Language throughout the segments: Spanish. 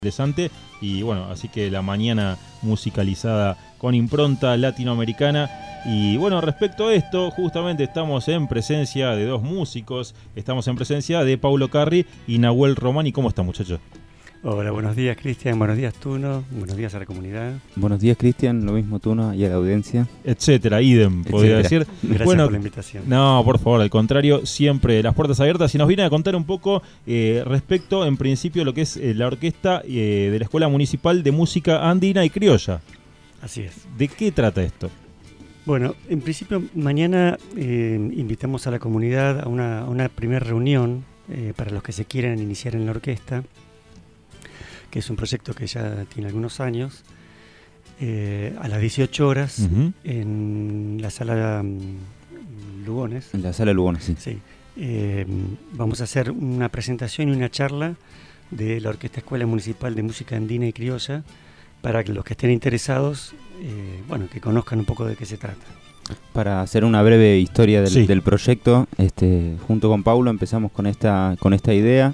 interesante y bueno, así que la mañana musicalizada con impronta latinoamericana. Y bueno, respecto a esto, justamente estamos en presencia de dos músicos, estamos en presencia de Paulo Carri y Nahuel Romani. ¿Cómo están, muchachos? Hola, buenos días, Cristian, buenos días, Tuno, buenos días a la comunidad. Buenos días, Cristian, lo mismo, Tuno, y a la audiencia. Etcétera, idem, podría decir. Gracias por la invitación. No, por favor, al contrario, siempre las puertas abiertas. Y nos viene a contar un poco respecto, en principio, lo que es la orquesta de la Escuela Municipal de Música Andina y Criolla. Así es. ¿De qué trata esto? Bueno, en principio, mañana invitamos a la comunidad a una primera reunión para los que se quieran iniciar en la orquesta, que es un proyecto que ya tiene algunos años, a las 18 horas en la sala Lugones. En la sala Lugones, sí. Sí. Vamos a hacer una presentación y una charla de la Orquesta Escuela Municipal de Música Andina y Criolla para que los que estén interesados, que conozcan un poco de qué se trata. Para hacer una breve historia del proyecto, junto con Paulo empezamos con esta idea.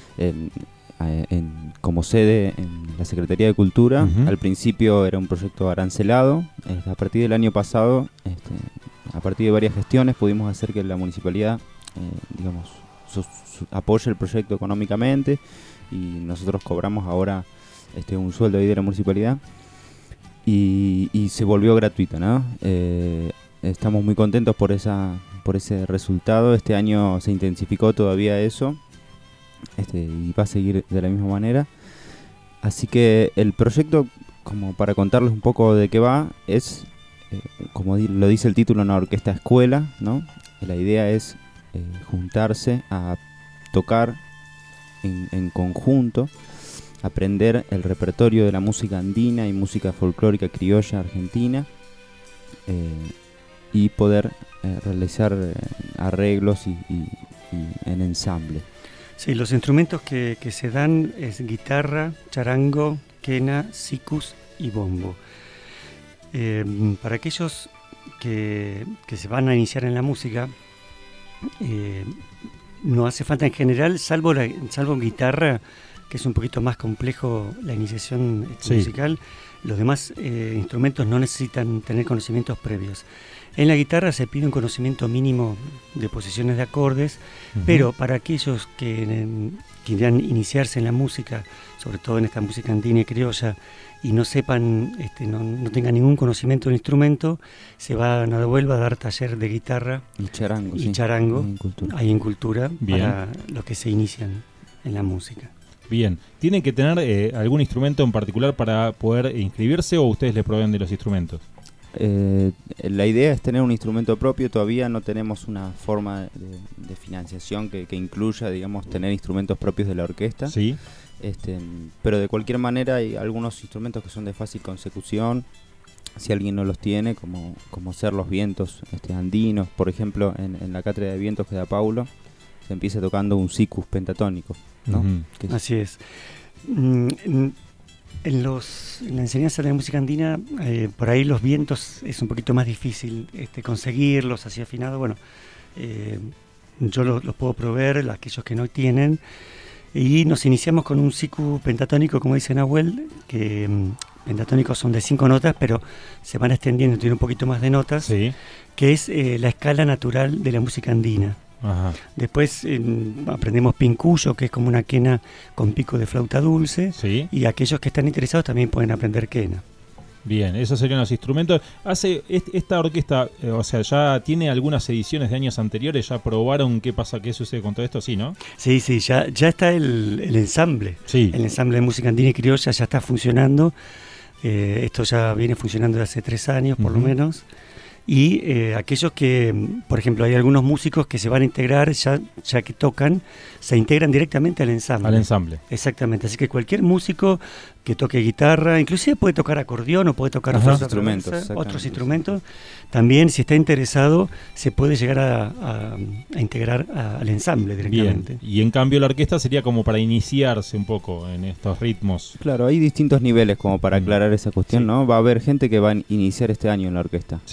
Como sede en la Secretaría de Cultura. Al principio era un proyecto arancelado. A partir del año pasado, a partir de varias gestiones, pudimos hacer que la municipalidad apoye el proyecto económicamente, y nosotros cobramos ahora un sueldo ahí de la municipalidad y se volvió gratuita, ¿no? Estamos muy contentos por ese resultado. Este año se intensificó todavía eso. Y va a seguir de la misma manera. Así que el proyecto, como para contarles un poco de qué va, es, como lo dice el título, una orquesta escuela, ¿no? La idea es juntarse a tocar en conjunto, aprender el repertorio de la música andina y música folclórica criolla argentina, y poder realizar arreglos y en ensamble. Sí, los instrumentos que se dan es guitarra, charango, quena, sikus y bombo. Para aquellos que se van a iniciar en la música, no hace falta en general, salvo guitarra, que es un poquito más complejo la iniciación musical. Los demás instrumentos no necesitan tener conocimientos previos. En la guitarra se pide un conocimiento mínimo de posiciones de acordes, pero para aquellos que quieran iniciarse en la música, sobre todo en esta música andina y criolla, y no sepan, no tengan ningún conocimiento del instrumento, se van a Huelva a dar taller de guitarra y charango ahí en Cultura. Bien. Para los que se inician en la música. Bien, ¿tienen que tener algún instrumento en particular para poder inscribirse o ustedes le proveen de los instrumentos? La idea es tener un instrumento propio. Todavía no tenemos una forma de financiación que incluya, tener instrumentos propios de la orquesta. Sí. Pero de cualquier manera hay algunos instrumentos que son de fácil consecución, si alguien no los tiene, como ser los vientos andinos. Por ejemplo, en la cátedra de vientos que da Paulo, se empieza tocando un sikus pentatónico, ¿no? Así es. En la enseñanza de la música andina, por ahí los vientos es un poquito más difícil conseguirlos así afinados. Bueno, yo los puedo proveer, aquellos que no tienen, y nos iniciamos con un siku pentatónico, como dice Nahuel, que pentatónicos son de 5 notas, pero se van extendiendo, tiene un poquito más de notas, sí. Que es la escala natural de la música andina. Ajá. Después aprendemos pincuyo, que es como una quena con pico de flauta dulce, sí. Y aquellos que están interesados también pueden aprender quena. Bien, esos serían los instrumentos. Esta orquesta, ya tiene algunas ediciones de años anteriores, ¿ya probaron qué sucede con todo esto? Sí, ¿no? Sí, ya está el ensamble. Sí. El ensamble de música andina y criolla ya está funcionando. Esto ya viene funcionando desde hace 3 años, por lo menos. Y aquellos que, por ejemplo, hay algunos músicos que se van a integrar, ya que tocan, se integran directamente al ensamble. Al ensamble. Exactamente, así que cualquier músico que toque guitarra, inclusive puede tocar acordeón o puede tocar otros instrumentos, también si está interesado se puede llegar a integrar al ensamble directamente. Bien. Y en cambio la orquesta sería como para iniciarse un poco en estos ritmos. Claro, hay distintos niveles como para aclarar esa cuestión, sí. ¿No? Va a haber gente que va a iniciar este año en la orquesta, sí. ¿No? El grupo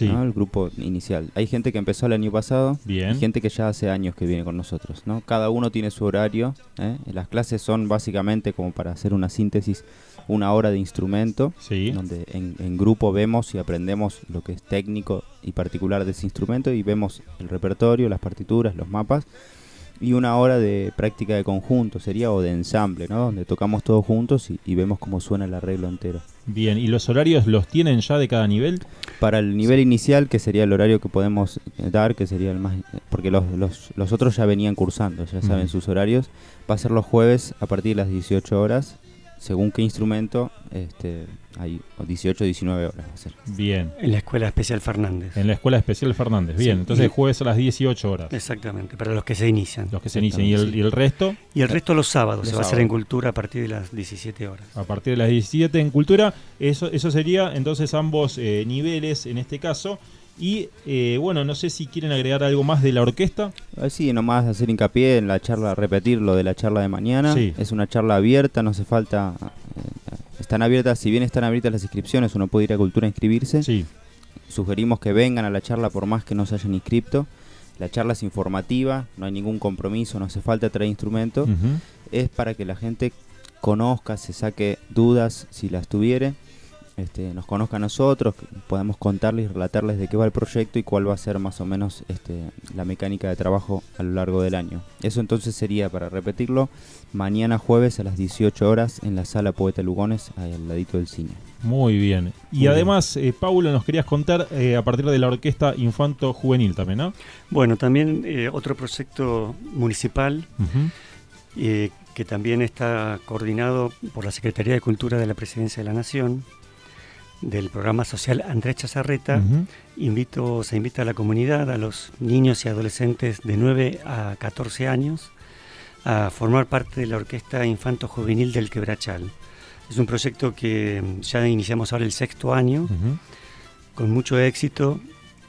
grupo inicial. Hay gente que empezó el año pasado. Bien. Y gente que ya hace años que viene con nosotros, ¿no? Cada uno tiene su horario. Las clases son básicamente, como para hacer una síntesis, 1 hora de instrumento, sí, donde en grupo vemos y aprendemos lo que es técnico y particular de ese instrumento, y vemos el repertorio, las partituras, los mapas, y 1 hora de práctica de conjunto sería, o de ensamble, ¿no? Donde tocamos todos juntos y vemos cómo suena el arreglo entero. Bien, ¿y los horarios los tienen ya de cada nivel? Para el nivel inicial, que sería el horario que podemos dar, que sería el más... Porque los otros ya venían cursando, ya saben sus horarios. Va a ser los jueves a partir de las 18 horas. Según qué instrumento, hay 18 o 19 horas va a ser. Bien. En la Escuela Especial Fernández. En la Escuela Especial Fernández, bien. Sí, entonces jueves a las 18 horas. Exactamente, para los que se inician. Los que se inician. ¿Y el resto? Y el resto los sábados, Los se va a hacer en Cultura a partir de las 17 horas. A partir de las 17 en Cultura. Eso sería entonces ambos niveles en este caso. Y bueno, no sé si quieren agregar algo más de la orquesta. Sí, nomás hacer hincapié en la charla, repetir lo de la charla de mañana. Sí. Es una charla abierta, no hace falta... están abiertas, si bien están abiertas las inscripciones, uno puede ir a Cultura a inscribirse. Sí. Sugerimos que vengan a la charla por más que no se hayan inscrito. La charla es informativa, no hay ningún compromiso, no hace falta traer instrumento. Uh-huh. Es para que la gente conozca, se saque dudas si las tuviere. Nos conozca a nosotros, podamos contarles y relatarles de qué va el proyecto y cuál va a ser más o menos la mecánica de trabajo a lo largo del año. Eso entonces sería, para repetirlo, mañana jueves a las 18 horas en la Sala Poeta Lugones, al ladito del cine. Muy bien. Y Muy además, Paulo, nos querías contar a partir de la Orquesta Infanto Juvenil también, ¿no? Bueno, también otro proyecto municipal Uh-huh. que también está coordinado por la Secretaría de Cultura de la Presidencia de la Nación, del programa social Andrés Chazarreta. Uh-huh. Se invita a la comunidad, a los niños y adolescentes de 9 a 14 años a formar parte de la Orquesta Infanto Juvenil del Quebrachal. Es un proyecto que ya iniciamos ahora el 6º año, Uh-huh. con mucho éxito.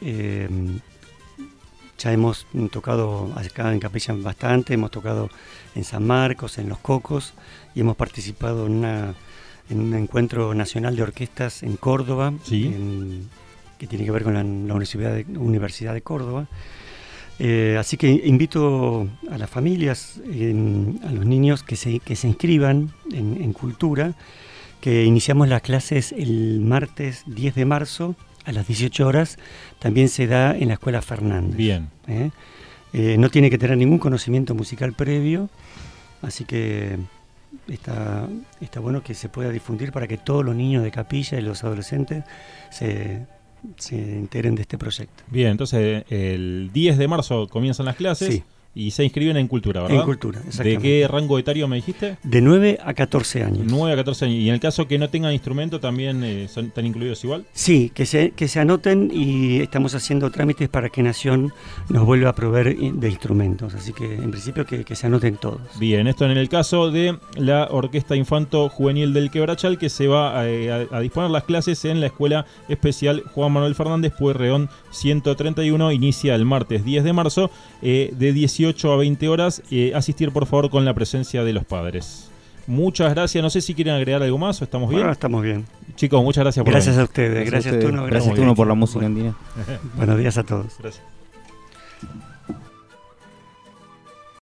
Ya hemos tocado acá en Capilla bastante, hemos tocado en San Marcos, en Los Cocos, y hemos participado en un encuentro nacional de orquestas en Córdoba, Sí. que tiene que ver con la Universidad de Córdoba. Así que invito a las familias, a los niños que se inscriban en Cultura, que iniciamos las clases el martes 10 de marzo a las 18 horas, también se da en la Escuela Fernández. Bien. No tiene que tener ningún conocimiento musical previo, así que está bueno que se pueda difundir para que todos los niños de Capilla y los adolescentes se enteren de este proyecto. Bien, entonces el 10 de marzo comienzan las clases. Sí. Y se inscriben en Cultura, ¿verdad? En Cultura, exactamente. ¿De qué rango etario me dijiste? De 9 a 14 años. 9 a 14 años. ¿Y en el caso que no tengan instrumento también están incluidos igual? Sí, que se anoten, y estamos haciendo trámites para que Nación nos vuelva a proveer de instrumentos. Así que en principio que se anoten todos. Bien, esto en el caso de la Orquesta Infanto Juvenil del Quebrachal, que se va a disponer las clases en la Escuela Especial Juan Manuel Fernández, Pueyrredón 131. Inicia el martes 10 de marzo de 18 a 20 horas. Asistir por favor con la presencia de los padres. Muchas gracias. No sé si quieren agregar algo más o estamos bien. Bueno, estamos bien. Chicos, muchas gracias por Gracias venir. a ustedes. Gracias, Tuno. Gracias, Tuno, por la música en día. Buenos días a todos. Gracias.